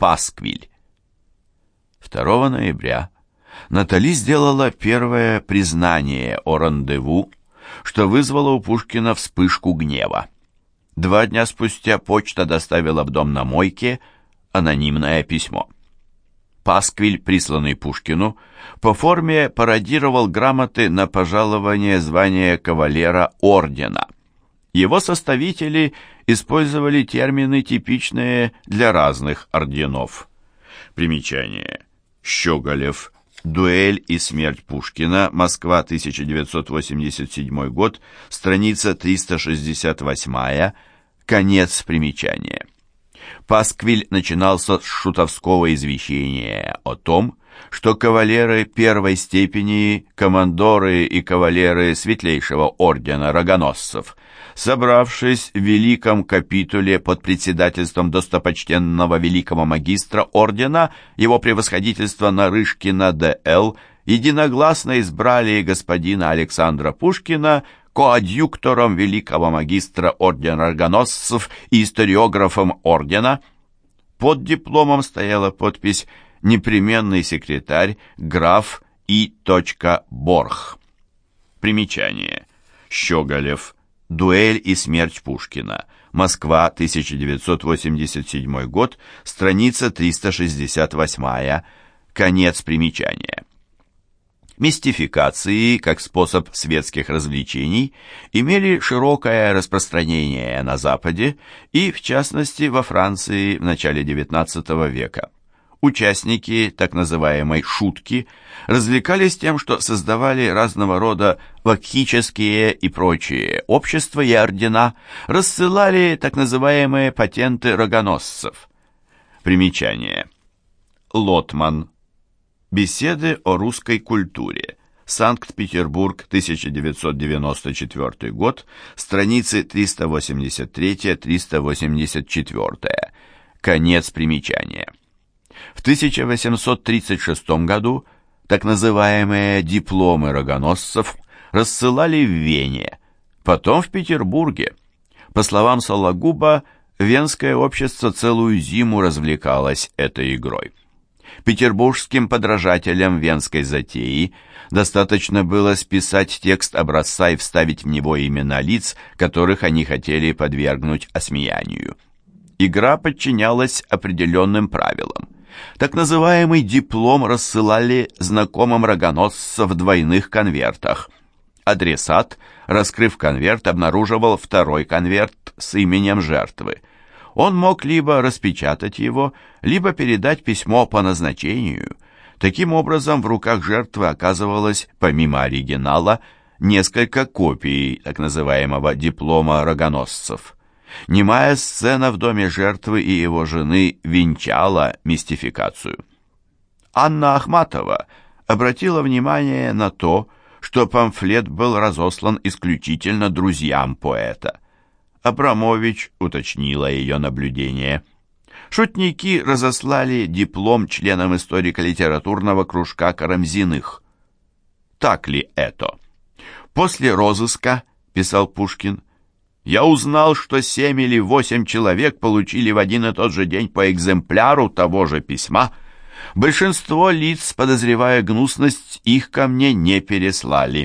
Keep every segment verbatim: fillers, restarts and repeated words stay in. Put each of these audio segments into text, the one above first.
Пасквиль. второго ноября Натали сделала первое признание о рандеву, что вызвало у Пушкина вспышку гнева. Два дня спустя почта доставила в дом на Мойке анонимное письмо. Пасквиль, присланный Пушкину, по форме пародировал грамоты на пожалование звания кавалера ордена. Его составители использовали термины, типичные для разных орденов. Примечание. Щеголев. Дуэль и смерть Пушкина. Москва, тысяча девятьсот восемьдесят седьмой год. Страница триста шестьдесят восемь. Конец примечания. Пасквиль начинался с шутовского извещения о том, что кавалеры первой степени, командоры и кавалеры светлейшего ордена рогоносцев, собравшись в великом капитуле под председательством достопочтенного великого магистра ордена, его превосходительства Нарышкина Д Л, единогласно избрали господина Александра Пушкина коадъюктором великого магистра ордена рогоносцев и историографом ордена. Под дипломом стояла подпись «Непременный секретарь граф И. Борх». Примечание. Щеголев. Дуэль и смерть Пушкина. Москва, тысяча девятьсот восемьдесят седьмой год, страница триста шестьдесят восемь. Конец примечания. Мистификации, как способ светских развлечений, имели широкое распространение на Западе и, в частности, во Франции в начале девятнадцатого века. Участники так называемой «шутки» развлекались тем, что создавали разного рода вакхические и прочие общества и ордена, рассылали так называемые патенты рогоносцев. Примечание. Лотман. Беседы о русской культуре. Санкт-Петербург, тысяча девятьсот девяносто четвёртый год, страницы триста восемьдесят три — триста восемьдесят четыре. Конец примечания. В тысяча восемьсот тридцать шестом году так называемые дипломы рогоносцев рассылали в Вене, потом в Петербурге. По словам Сологуба, венское общество целую зиму развлекалось этой игрой. Петербургским подражателям венской затеи достаточно было списать текст образца и вставить в него имена лиц, которых они хотели подвергнуть осмеянию. Игра подчинялась определенным правилам. Так называемый диплом рассылали знакомым рогоносцев в двойных конвертах. Адресат, раскрыв конверт, обнаруживал второй конверт с именем жертвы. Он мог либо распечатать его, либо передать письмо по назначению. Таким образом, в руках жертвы оказывалось, помимо оригинала, несколько копий так называемого диплома рогоносцев. Немая сцена в доме жертвы и его жены венчала мистификацию. Анна Ахматова обратила внимание на то, что памфлет был разослан исключительно друзьям поэта. Абрамович уточнила ее наблюдение. Шутники разослали диплом членам историко-литературного кружка Карамзиных. Так ли это? После розыска, писал Пушкин, я узнал, что семь или восемь человек получили в один и тот же день по экземпляру того же письма. Большинство лиц, подозревая гнусность, их ко мне не переслали.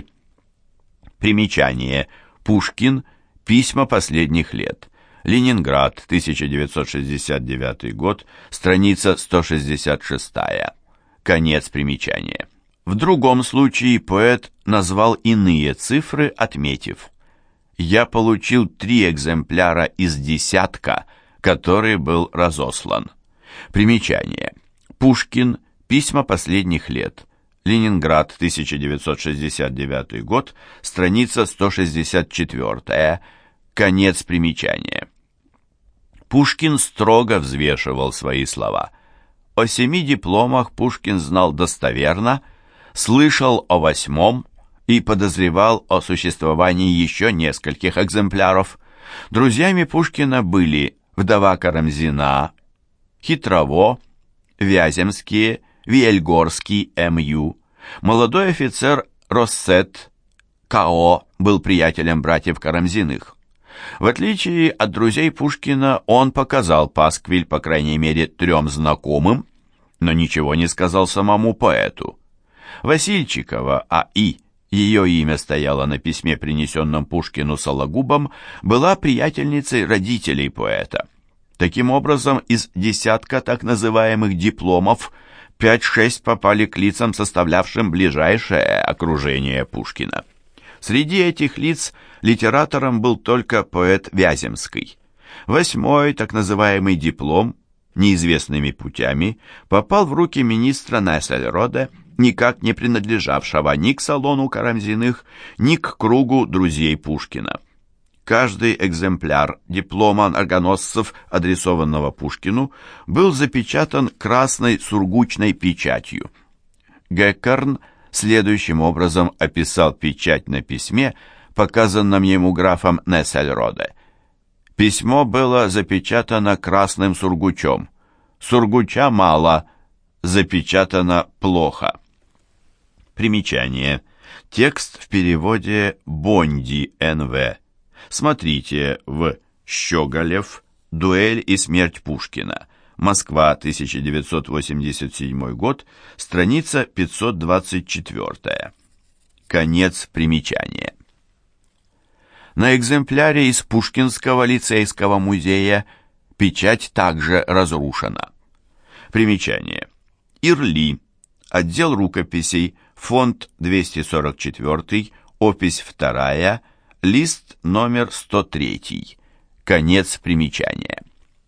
Примечание. Пушкин. Письма последних лет. Ленинград, тысяча девятьсот шестьдесят девятый год, страница сто шестьдесят шесть. Конец примечания. В другом случае поэт назвал иные цифры, отметив: «Я получил три экземпляра из десятка, который был разослан». Примечание. Пушкин. Письма последних лет. Ленинград, тысяча девятьсот шестьдесят девятый год, страница сто шестьдесят четыре. Конец примечания. Пушкин строго взвешивал свои слова. О семи дипломах Пушкин знал достоверно, слышал о восьмом и подозревал о существовании еще нескольких экземпляров. Друзьями Пушкина были вдова Карамзина, Хитрово, Вяземские, Виельгорский, М Ю, молодой офицер Россет, К О был приятелем братьев Карамзиных. В отличие от друзей Пушкина, он показал пасквиль, по крайней мере, трем знакомым, но ничего не сказал самому поэту. Васильчикова А И, ее имя стояло на письме, принесенном Пушкину Сологубом, была приятельницей родителей поэта. Таким образом, из десятка так называемых дипломов пять-шесть попали к лицам, составлявшим ближайшее окружение Пушкина. Среди этих лиц литератором был только поэт Вяземский. Восьмой, так называемый диплом, неизвестными путями, попал в руки министра Нессельроде, никак не принадлежавшего ни к салону Карамзиных, ни к кругу друзей Пушкина. Каждый экземпляр диплома оргоносцев, адресованного Пушкину, был запечатан красной сургучной печатью. Геккерн следующим образом описал печать на письме, показанном ему графом Нессельроде. Письмо было запечатано красным сургучом. Сургуча мало, запечатано плохо. Примечание. Текст в переводе Бонди Н В Смотрите в Щеголев «Дуэль и смерть Пушкина». Москва, тысяча девятьсот восемьдесят седьмой год, страница пятьсот двадцать четыре. Конец примечания. На экземпляре из Пушкинского лицейского музея печать также разрушена. Примечание. Ирли. Отдел рукописей. Фонд двести сорок четыре. Опись вторая. Лист номер сто три. Конец примечания.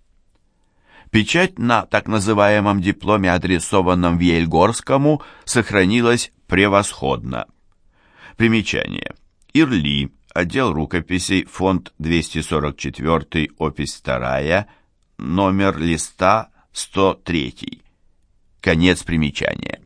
Печать на так называемом дипломе, адресованном Виельгорскому, сохранилась превосходно. Примечание. Ирли. Отдел рукописей. Фонд двести сорок четыре. Опись вторая. Номер листа сто три. Конец примечания.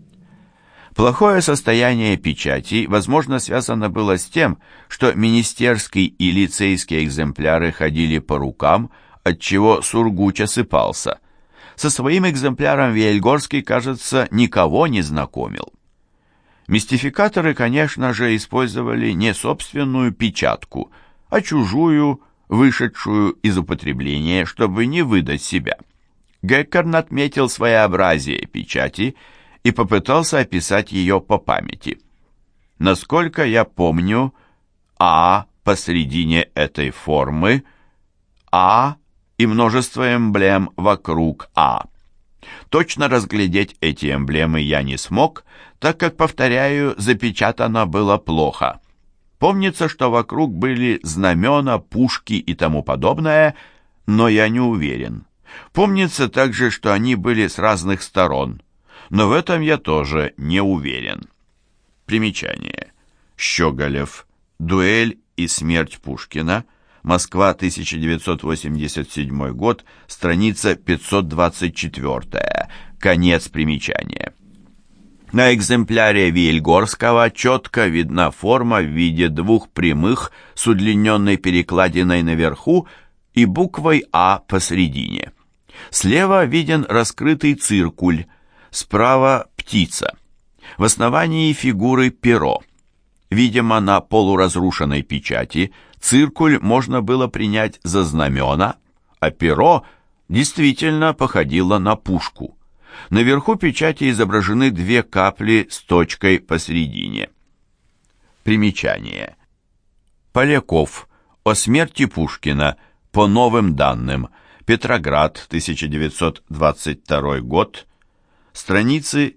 Плохое состояние печати, возможно, связано было с тем, что министерский и лицейские экземпляры ходили по рукам, отчего сургуч осыпался. Со своим экземпляром Виельгорский, кажется, никого не знакомил. Мистификаторы, конечно же, использовали не собственную печатку, а чужую, вышедшую из употребления, чтобы не выдать себя. Геккерн отметил своеобразие печати и попытался описать ее по памяти. Насколько я помню, А посредине этой формы, А и множество эмблем вокруг А. Точно разглядеть эти эмблемы я не смог, так как, повторяю, запечатано было плохо. Помнится, что вокруг были знамена, пушки и тому подобное, но я не уверен. Помнится также, что они были с разных сторон, но в этом я тоже не уверен. Примечание. Щеголев. «Дуэль и смерть Пушкина». Москва, тысяча девятьсот восемьдесят седьмой год, страница пятьсот двадцать четыре. Конец примечания. На экземпляре Виельгорского четко видна форма в виде двух прямых с удлиненной перекладиной наверху и буквой А посредине. Слева виден раскрытый циркуль, справа птица. В основании фигуры перо. Видимо, на полуразрушенной печати циркуль можно было принять за знамена, а перо действительно походило на пушку. Наверху печати изображены две капли с точкой посередине. Примечание. Поляков. О смерти Пушкина. По новым данным. Петроград, тысяча девятьсот двадцать второй год. Страницы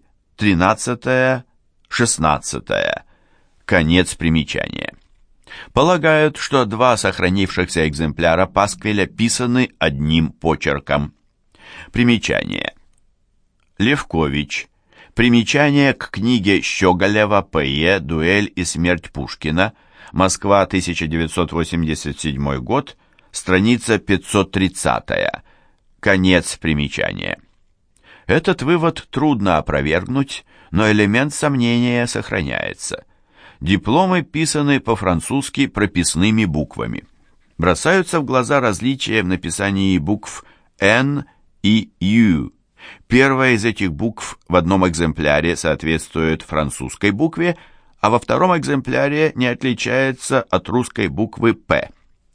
тринадцать-шестнадцать. Конец примечания. Полагают, что два сохранившихся экземпляра пасквиля писаны одним почерком. Примечание. Левкович. Примечание к книге Щеголева П Е «Дуэль и смерть Пушкина». Москва, тысяча девятьсот восемьдесят седьмой год. Страница пятьсот тридцать. Конец примечания. Этот вывод трудно опровергнуть, но элемент сомнения сохраняется. Дипломы писаны по-французски прописными буквами. Бросаются в глаза различия в написании букв «Н» и «Ю». Первая из этих букв в одном экземпляре соответствует французской букве, а во втором экземпляре не отличается от русской буквы «П».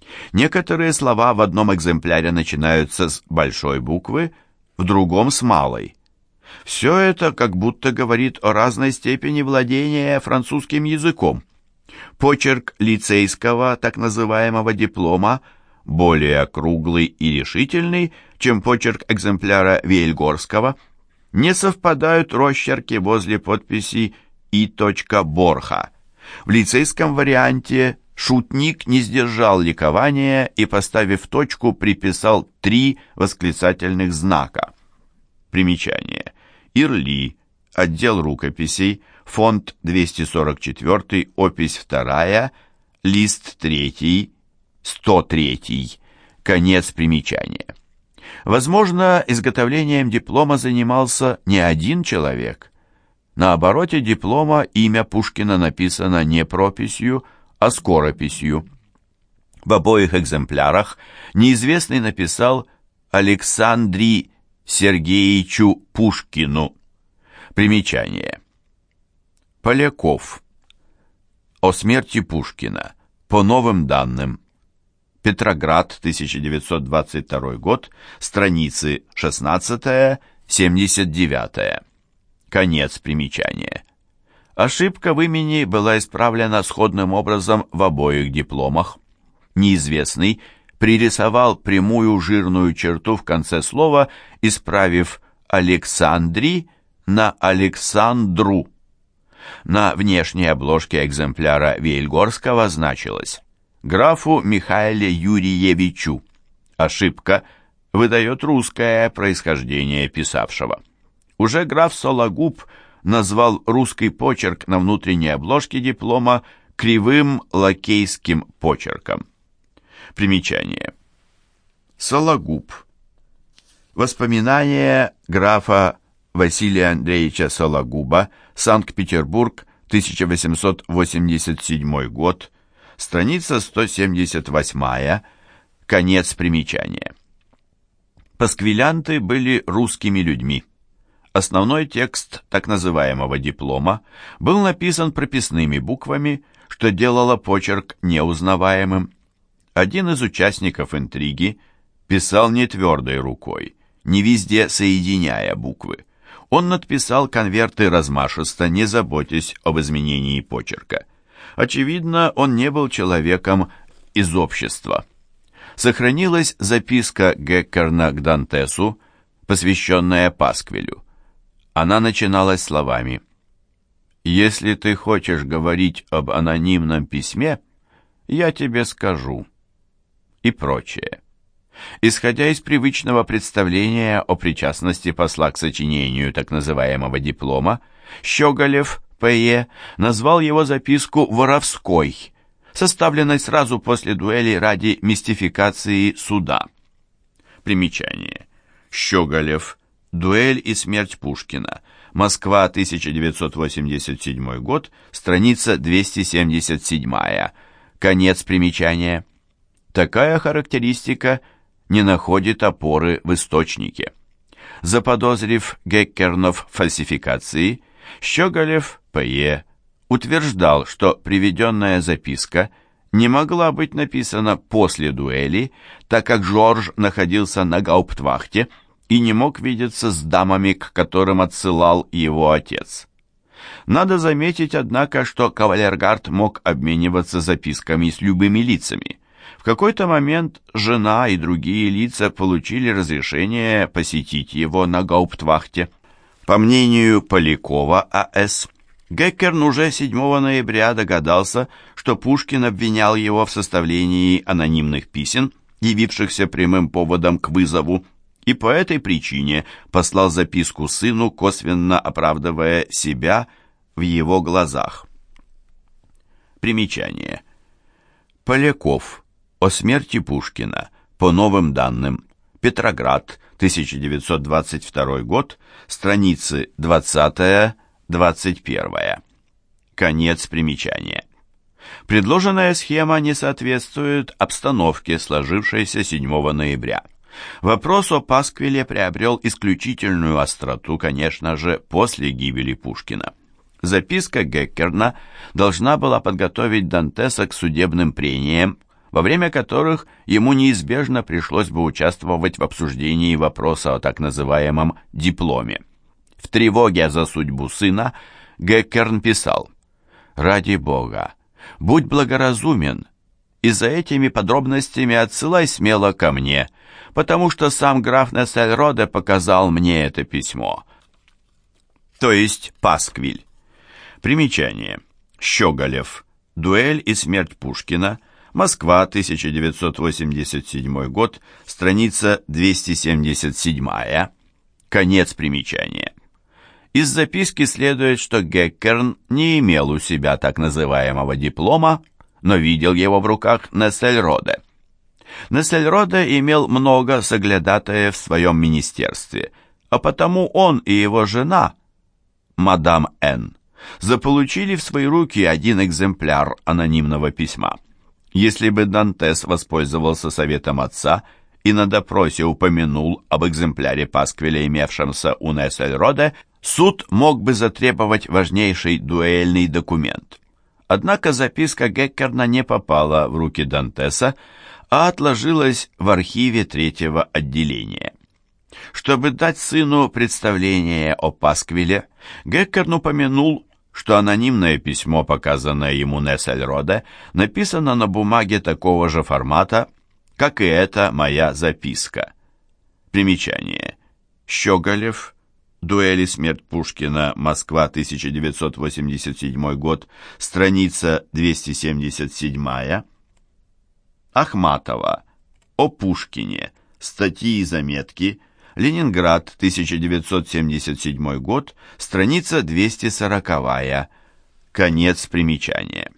Некоторые слова в одном экземпляре начинаются с большой буквы, в другом с малой. Все это как будто говорит о разной степени владения французским языком. Почерк лицейского так называемого диплома более округлый и решительный, чем почерк экземпляра Вейльгорского. Не совпадают росчерки возле подписи И. Борха. В лицейском варианте шутник не сдержал ликования и, поставив точку, приписал три восклицательных знака. Примечание. Ирли, отдел рукописей, фонд двести сорок четыре, опись вторая, лист три, сто три, конец примечания. Возможно, изготовлением диплома занимался не один человек. На обороте диплома имя Пушкина написано не прописью, а скорописью. В обоих экземплярах неизвестный написал Александри Сергеевичу Пушкину. Примечание. Поляков. О смерти Пушкина. По новым данным. Петроград, тысяча девятьсот двадцать второй год, страницы шестнадцать-семьдесят девять. Конец примечания. Ошибка в имени была исправлена сходным образом в обоих дипломах. Неизвестный пририсовал прямую жирную черту в конце слова, исправив «Александри» на «Александру». На внешней обложке экземпляра Вейльгорского значилось «Графу Михаиле Юрьевичу». Ошибка выдает русское происхождение писавшего. Уже граф Сологуб назвал русский почерк на внутренней обложке диплома кривым лакейским почерком. Примечание. Сологуб. Воспоминания графа Василия Андреевича Сологуба, Санкт-Петербург, тысяча восемьсот восемьдесят седьмой год, страница сто семьдесят восемь, конец примечания. Пасквилянты были русскими людьми. Основной текст так называемого диплома был написан прописными буквами, что делало почерк неузнаваемым. Один из участников интриги писал не твердой рукой, не везде соединяя буквы. Он надписал конверты размашисто, не заботясь об изменении почерка. Очевидно, он не был человеком из общества. Сохранилась записка Геккерна к Дантесу, посвященная Пасквилю. Она начиналась словами: «Если ты хочешь говорить об анонимном письме, я тебе скажу» и прочее. Исходя из привычного представления о причастности посла к сочинению так называемого диплома, Щеголев, П Е, назвал его записку воровской, составленной сразу после дуэли ради мистификации суда. Примечание. Щеголев. Дуэль и смерть Пушкина. Москва, тысяча девятьсот восемьдесят седьмой год, страница двести семьдесят семь. Конец примечания. Такая характеристика не находит опоры в источнике. Заподозрив Геккернов в фальсификации, Щеголев, П Е, утверждал, что приведенная записка не могла быть написана после дуэли, так как Жорж находился на гауптвахте и не мог видеться с дамами, к которым отсылал его отец. Надо заметить, однако, что кавалергард мог обмениваться записками с любыми лицами. В какой-то момент жена и другие лица получили разрешение посетить его на гауптвахте. По мнению Полякова А С, Геккерн уже седьмого ноября догадался, что Пушкин обвинял его в составлении анонимных писем, явившихся прямым поводом к вызову, и по этой причине послал записку сыну, косвенно оправдывая себя в его глазах. Примечание. Поляков. О смерти Пушкина. По новым данным. Петроград, тысяча девятьсот двадцать второй год, страницы двадцать-двадцать один. Конец примечания. Предложенная схема не соответствует обстановке, сложившейся седьмого ноября. Вопрос о Пасквиле приобрел исключительную остроту, конечно же, после гибели Пушкина. Записка Геккерна должна была подготовить Дантеса к судебным прениям, во время которых ему неизбежно пришлось бы участвовать в обсуждении вопроса о так называемом дипломе. В тревоге за судьбу сына Геккерн писал: «Ради Бога, будь благоразумен, и за этими подробностями отсылай смело ко мне, потому что сам граф Нессельроде показал мне это письмо». То есть пасквиль. Примечание. Щеголев. Дуэль и смерть Пушкина. Москва, тысяча девятьсот восемьдесят седьмой год. Страница двести семьдесят семь. Конец примечания. Из записки следует, что Геккерн не имел у себя так называемого диплома, но видел его в руках Нессельроде. Нессельроде имел много соглядатаев в своем министерстве, а потому он и его жена, мадам Н., заполучили в свои руки один экземпляр анонимного письма. Если бы Дантес воспользовался советом отца и на допросе упомянул об экземпляре пасквиля, имевшемся у Нессельроде, суд мог бы затребовать важнейший дуэльный документ. Однако записка Геккерна не попала в руки Дантеса, а отложилась в архиве третьего отделения. Чтобы дать сыну представление о пасквиле, Геккерн упомянул, что анонимное письмо, показанное ему Нессельроде, написано на бумаге такого же формата, как и эта моя записка. Примечание. Щеголев. Дуэль и смерть Пушкина. Москва, тысяча девятьсот восемьдесят седьмой год. Страница двести семьдесят семь. Ахматова. О Пушкине. Статьи и заметки. Ленинград, тысяча девятьсот семьдесят седьмой год, страница двести сорок. Конец примечания.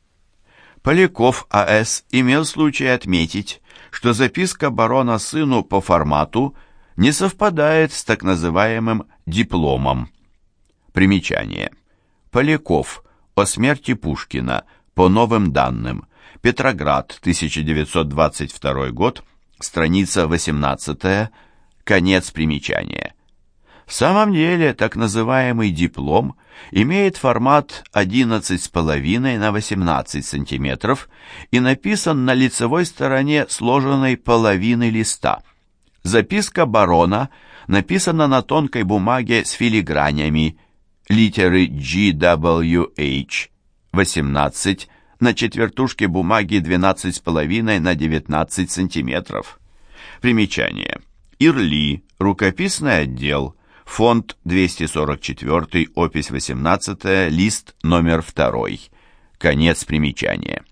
Поляков А С имел случай отметить, что записка барона сыну по формату не совпадает с так называемым дипломом. Примечание. Поляков. О смерти Пушкина. По новым данным. Петроград, тысяча девятьсот двадцать второй год, страница восемнадцатая. Конец примечания. В самом деле, так называемый диплом имеет формат одиннадцать с половиной на восемнадцать сантиметров и написан на лицевой стороне сложенной половины листа. Записка барона написана на тонкой бумаге с филигранями, литеры G W H восемнадцать на четвертушке бумаги двенадцать с половиной на девятнадцать сантиметров. Примечание. Ирли, рукописный отдел, фонд двести сорок четыре, опись восемнадцатая, лист номер два. Конец примечания.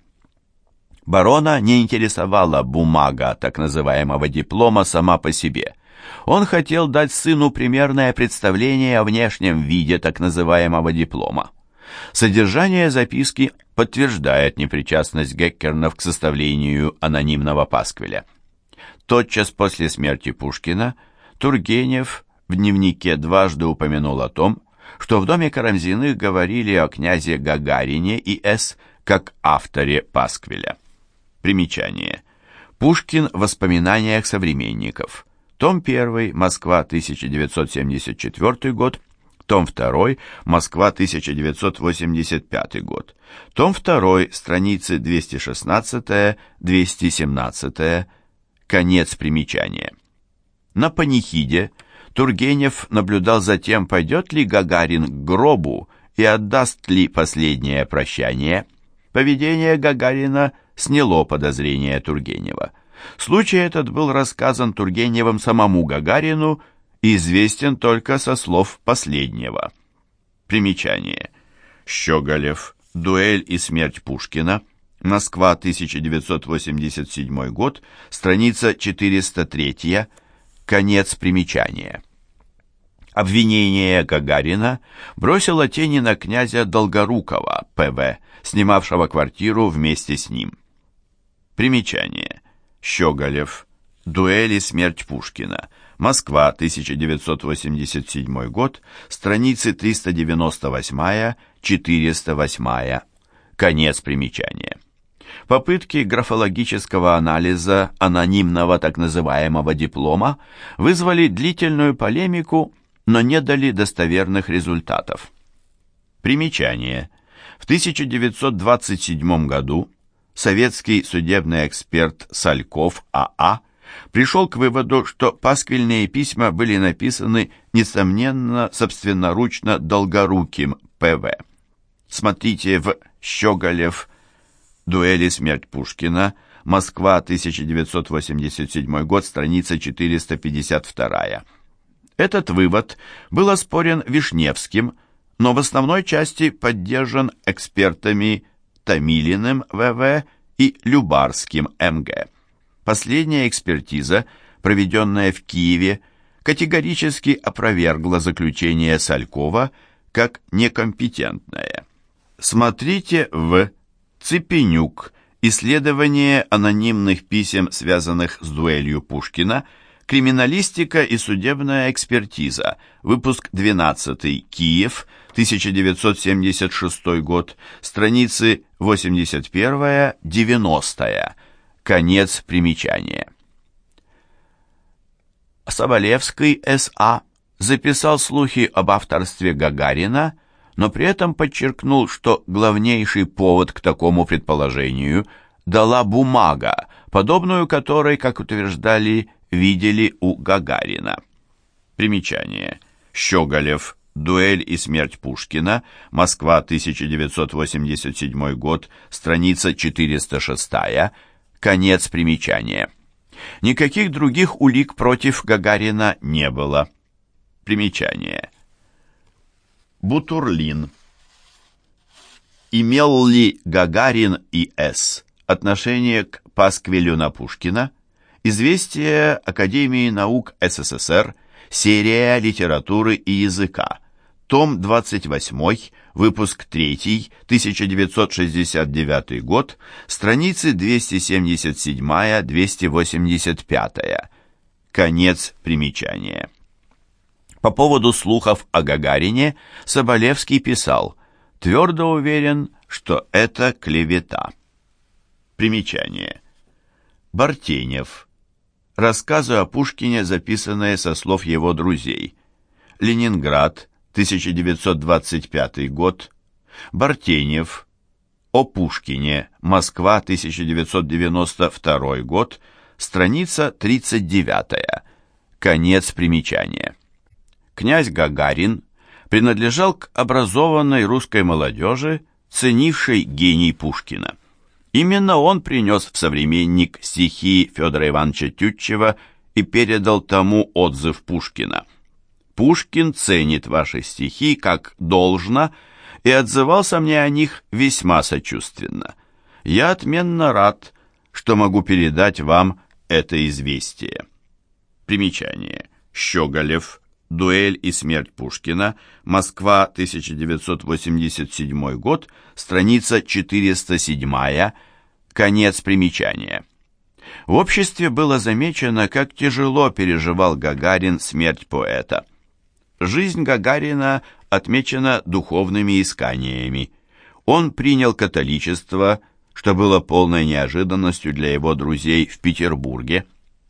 Барона не интересовала бумага так называемого диплома сама по себе. Он хотел дать сыну примерное представление о внешнем виде так называемого диплома. Содержание записки подтверждает непричастность Геккернов к составлению анонимного пасквиля. Тотчас после смерти Пушкина Тургенев в дневнике дважды упомянул о том, что в доме Карамзиных говорили о князе Гагарине и С. как авторе пасквиля. Примечание. Пушкин в воспоминаниях современников. Том один. Москва, тысяча девятьсот семьдесят четвёртый год. Том два. Москва, тысяча девятьсот восемьдесят пятый год. Том два. Страницы двести шестнадцать — двести семнадцать. Конец примечания. На панихиде Тургенев наблюдал за тем, пойдет ли Гагарин к гробу и отдаст ли последнее прощание. Поведение Гагарина сняло подозрения Тургенева. Случай этот был рассказан Тургеневым самому Гагарину и известен только со слов последнего. Примечание. Щеголев. Дуэль и смерть Пушкина. Москва, тысяча девятьсот восемьдесят седьмой год, страница четыреста три, конец примечания. Обвинение Гагарина бросило тени на князя Долгорукова, П В, снимавшего квартиру вместе с ним. Примечание. Щеголев. Дуэль и смерть Пушкина. Москва, тысяча девятьсот восемьдесят седьмой год, страницы триста девяносто восемь — четыреста восемь. Конец примечания. Попытки графологического анализа анонимного так называемого диплома вызвали длительную полемику, но не дали достоверных результатов. Примечание. В тысяча девятьсот двадцать седьмом году советский судебный эксперт Сальков А А пришел к выводу, что пасквильные письма были написаны, несомненно, собственноручно Долгоруким П В Смотрите в Щеголев «Дуэль и смерть Пушкина», Москва, тысяча девятьсот восемьдесят седьмой год, страница четыреста пятьдесят два. Этот вывод был оспорен Вишневским, но в основной части поддержан экспертами Томилиным В В и Любарским М Г Последняя экспертиза, проведенная в Киеве, категорически опровергла заключение Салькова как некомпетентное. Смотрите в Цепенюк. Исследование анонимных писем, связанных с дуэлью Пушкина. Криминалистика и судебная экспертиза. Выпуск двенадцатый. Киев. тысяча девятьсот семьдесят шестой год. Страницы восемьдесят один девяносто. Конец примечания. Соболевский С А записал слухи об авторстве Гагарина, но при этом подчеркнул, что главнейший повод к такому предположению дала бумага, подобную которой, как утверждали, видели у Гагарина. Примечание. Щеголев. «Дуэль и смерть Пушкина», Москва, тысяча девятьсот восемьдесят седьмой год, страница четыреста шесть, конец примечания. Никаких других улик против Гагарина не было. Примечание. Бутурлин. Имел ли Гагарин и С отношение к пасквилю на Пушкина? Известие Академии наук С С С Р, серия литературы и языка, том двадцать восемь, выпуск три, тысяча девятьсот шестьдесят девятый год, страницы двести семьдесят семь — двести восемьдесят пять. Конец примечания. По поводу слухов о Гагарине Соболевский писал: «Твердо уверен, что это клевета». Примечание. Бартенев. Рассказы о Пушкине, записанные со слов его друзей. Ленинград, тысяча девятьсот двадцать пятый год. Бартенев. О Пушкине. Москва, тысяча девятьсот девяносто второй год. Страница тридцать девять. Конец примечания. Князь Гагарин принадлежал к образованной русской молодежи, ценившей гений Пушкина. Именно он принес в «Современник» стихи Федора Ивановича Тютчева и передал тому отзыв Пушкина. «Пушкин ценит ваши стихи как должно и отзывался мне о них весьма сочувственно. Я отменно рад, что могу передать вам это известие». Примечание. Щеголев. «Дуэль и смерть Пушкина», Москва, тысяча девятьсот восемьдесят седьмой год, страница четыреста семь, конец примечания. В обществе было замечено, как тяжело переживал Гагарин смерть поэта. Жизнь Гагарина отмечена духовными исканиями. Он принял католичество, что было полной неожиданностью для его друзей в Петербурге.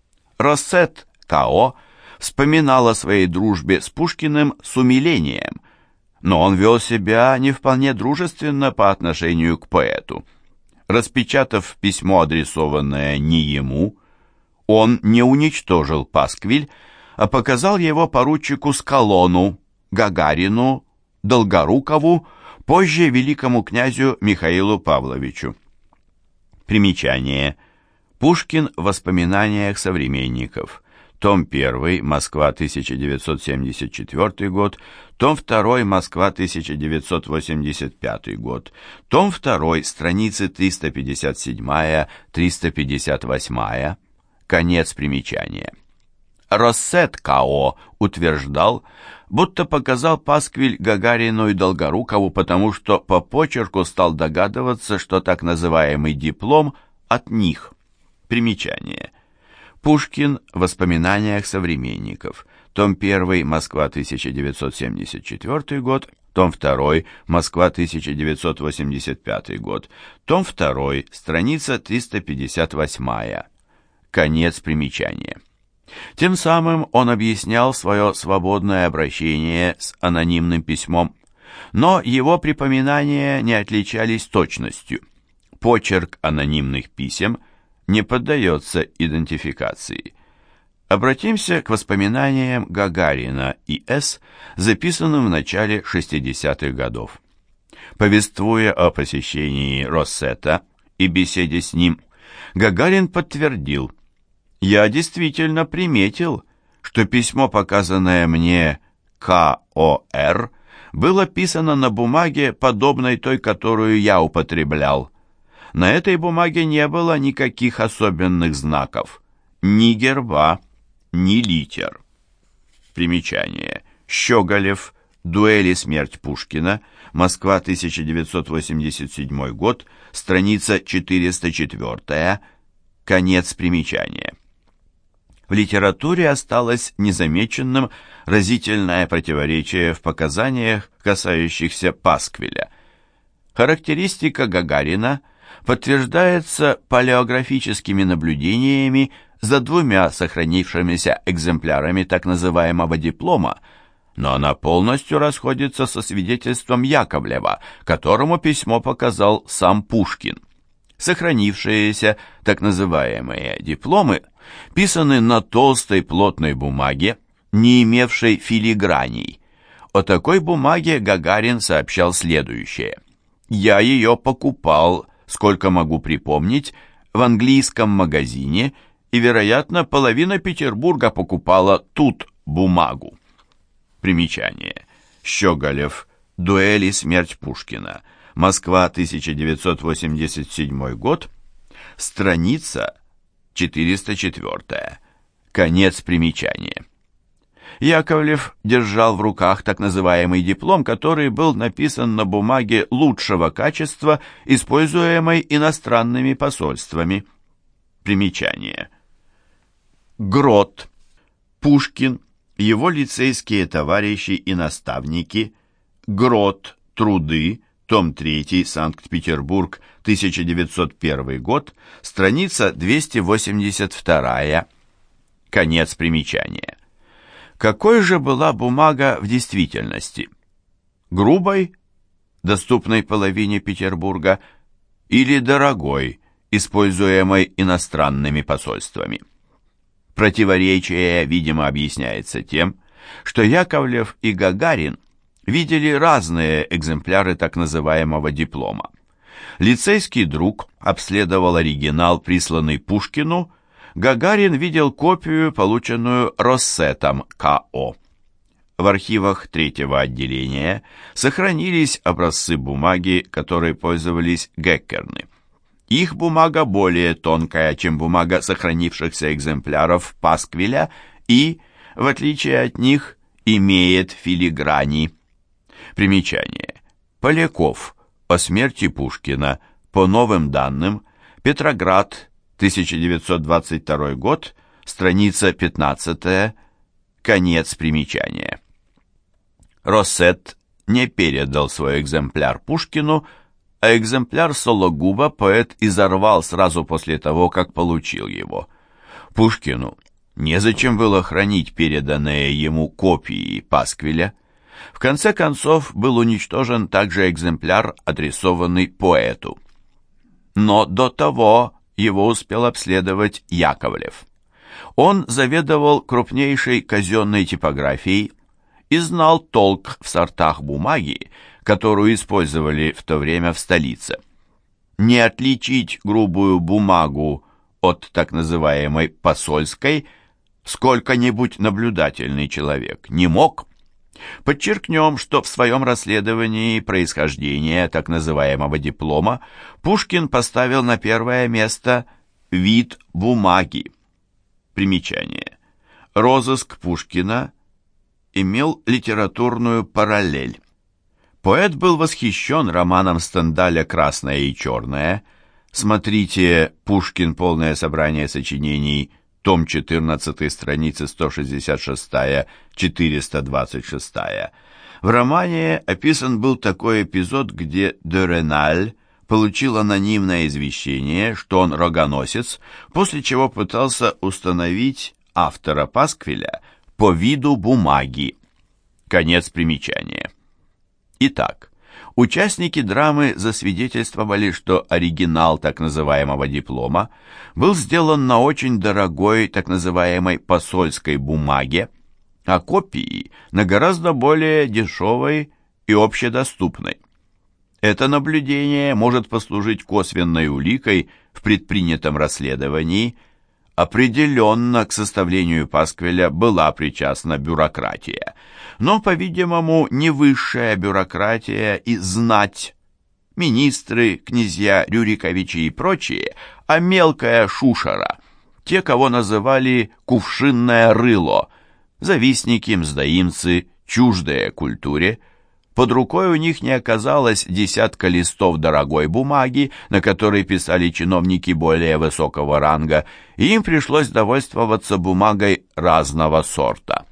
Россет К О вспоминал о своей дружбе с Пушкиным с умилением, но он вел себя не вполне дружественно по отношению к поэту. Распечатав письмо, адресованное не ему, он не уничтожил пасквиль, а показал его поручику Скалону, Гагарину, Долгорукову, позже великому князю Михаилу Павловичу. Примечание. Пушкин в воспоминаниях современников. Том один, Москва, тысяча девятьсот семьдесят четвёртый год, том два, Москва, тысяча девятьсот восемьдесят пятый год, том два, страницы триста пятьдесят семь — триста пятьдесят восемь, конец примечания. Россет К О утверждал, будто показал пасквиль Гагарину и Долгорукову, потому что по почерку стал догадываться, что так называемый диплом от них. Примечание. Пушкин в воспоминаниях современников. Том один, Москва, тысяча девятьсот семьдесят четвёртый год. Том два, Москва, тысяча девятьсот восемьдесят пятый год. Том два, страница триста пятьдесят восемь. Конец примечания. Тем самым он объяснял свое свободное обращение с анонимным письмом, но его припоминания не отличались точностью. почерк анонимных писем не поддается идентификации. Обратимся к воспоминаниям Гагарина и С., записанным в начале шестидесятых годов. Повествуя о посещении Россета и беседе с ним, Гагарин подтвердил: «Я действительно приметил, что письмо, показанное мне КОР, было писано на бумаге, подобной той, которую я употреблял. На этой бумаге не было никаких особенных знаков, ни герба, ни литер». Примечание. Щеголев. Дуэль и смерть Пушкина. Москва, тысяча девятьсот восемьдесят седьмой год. Страница четыреста четыре. Конец примечания. В литературе осталось незамеченным разительное противоречие в показаниях, касающихся пасквиля. Характеристика Гагарина подтверждается палеографическими наблюдениями за двумя сохранившимися экземплярами так называемого диплома, но она полностью расходится со свидетельством Яковлева, которому письмо показал сам Пушкин. Сохранившиеся так называемые дипломы писаны на толстой плотной бумаге, не имевшей филиграней. О такой бумаге Гагарин сообщал следующее: «Я ее покупал, сколько могу припомнить, в английском магазине, и, вероятно, половина Петербурга покупала тут бумагу». Примечание. Щеголев. Дуэль и смерть Пушкина. Москва, тысяча девятьсот восемьдесят седьмой год. Страница четыреста четыре. Конец примечания. Яковлев держал в руках так называемый диплом, который был написан на бумаге лучшего качества, используемой иностранными посольствами. Примечание. Грот. Пушкин. Его лицейские товарищи и наставники. Грот. Труды. Том три. Санкт-Петербург. тысяча девятьсот первый год. Страница двести восемьдесят два. Конец примечания. Какой же была бумага в действительности? Грубой, доступной половине Петербурга, или дорогой, используемой иностранными посольствами? Противоречие, видимо, объясняется тем, что Яковлев и Гагарин видели разные экземпляры так называемого диплома. Лицейский друг обследовал оригинал, присланный Пушкину. Гагарин видел копию, полученную Россетом КО. В архивах третьего отделения сохранились образцы бумаги, которой пользовались Геккерны. Их бумага более тонкая, чем бумага сохранившихся экземпляров пасквиля и, в отличие от них, имеет филиграни. Примечание. Поляков. О смерти Пушкина. По новым данным. Петроград. тысяча девятьсот двадцать второй год. Страница пятнадцатая. Конец примечания. Россет не передал свой экземпляр Пушкину, а экземпляр Сологуба поэт изорвал сразу после того, как получил его. Пушкину незачем было хранить переданные ему копии пасквиля. В конце концов был уничтожен также экземпляр, адресованный поэту. Но до того его успел обследовать Яковлев. Он заведовал крупнейшей казенной типографией и знал толк в сортах бумаги, которую использовали в то время в столице. Не отличить грубую бумагу от так называемой посольской сколько-нибудь наблюдательный человек не мог. Подчеркнем, что в своем расследовании происхождения так называемого диплома Пушкин поставил на первое место вид бумаги. Примечание. Розыск Пушкина имел литературную параллель. Поэт был восхищен романом Стендаля «Красное и черное». Смотрите «Пушкин. Полное собрание сочинений», том четырнадцатый, страницы сто шестьдесят шесть — четыреста двадцать шесть. В романе описан был такой эпизод, где де Реналь получил анонимное извещение, что он рогоносец, после чего пытался установить автора пасквиля по виду бумаги. Конец примечания. Итак, Участники драмы засвидетельствовали, что оригинал так называемого диплома был сделан на очень дорогой так называемой посольской бумаге, а копии на гораздо более дешевой и общедоступной. Это наблюдение может послужить косвенной уликой в предпринятом расследовании. Определенно к составлению пасквиля была причастна бюрократия, но, по-видимому, не высшая бюрократия и знать, министры, князья, Рюриковичи и прочие, а мелкая шушера, те, кого называли «кувшинное рыло», завистники, мздоимцы, чуждые культуре. Под рукой у них не оказалось десятка листов дорогой бумаги, на которой писали чиновники более высокого ранга, и им пришлось довольствоваться бумагой разного сорта.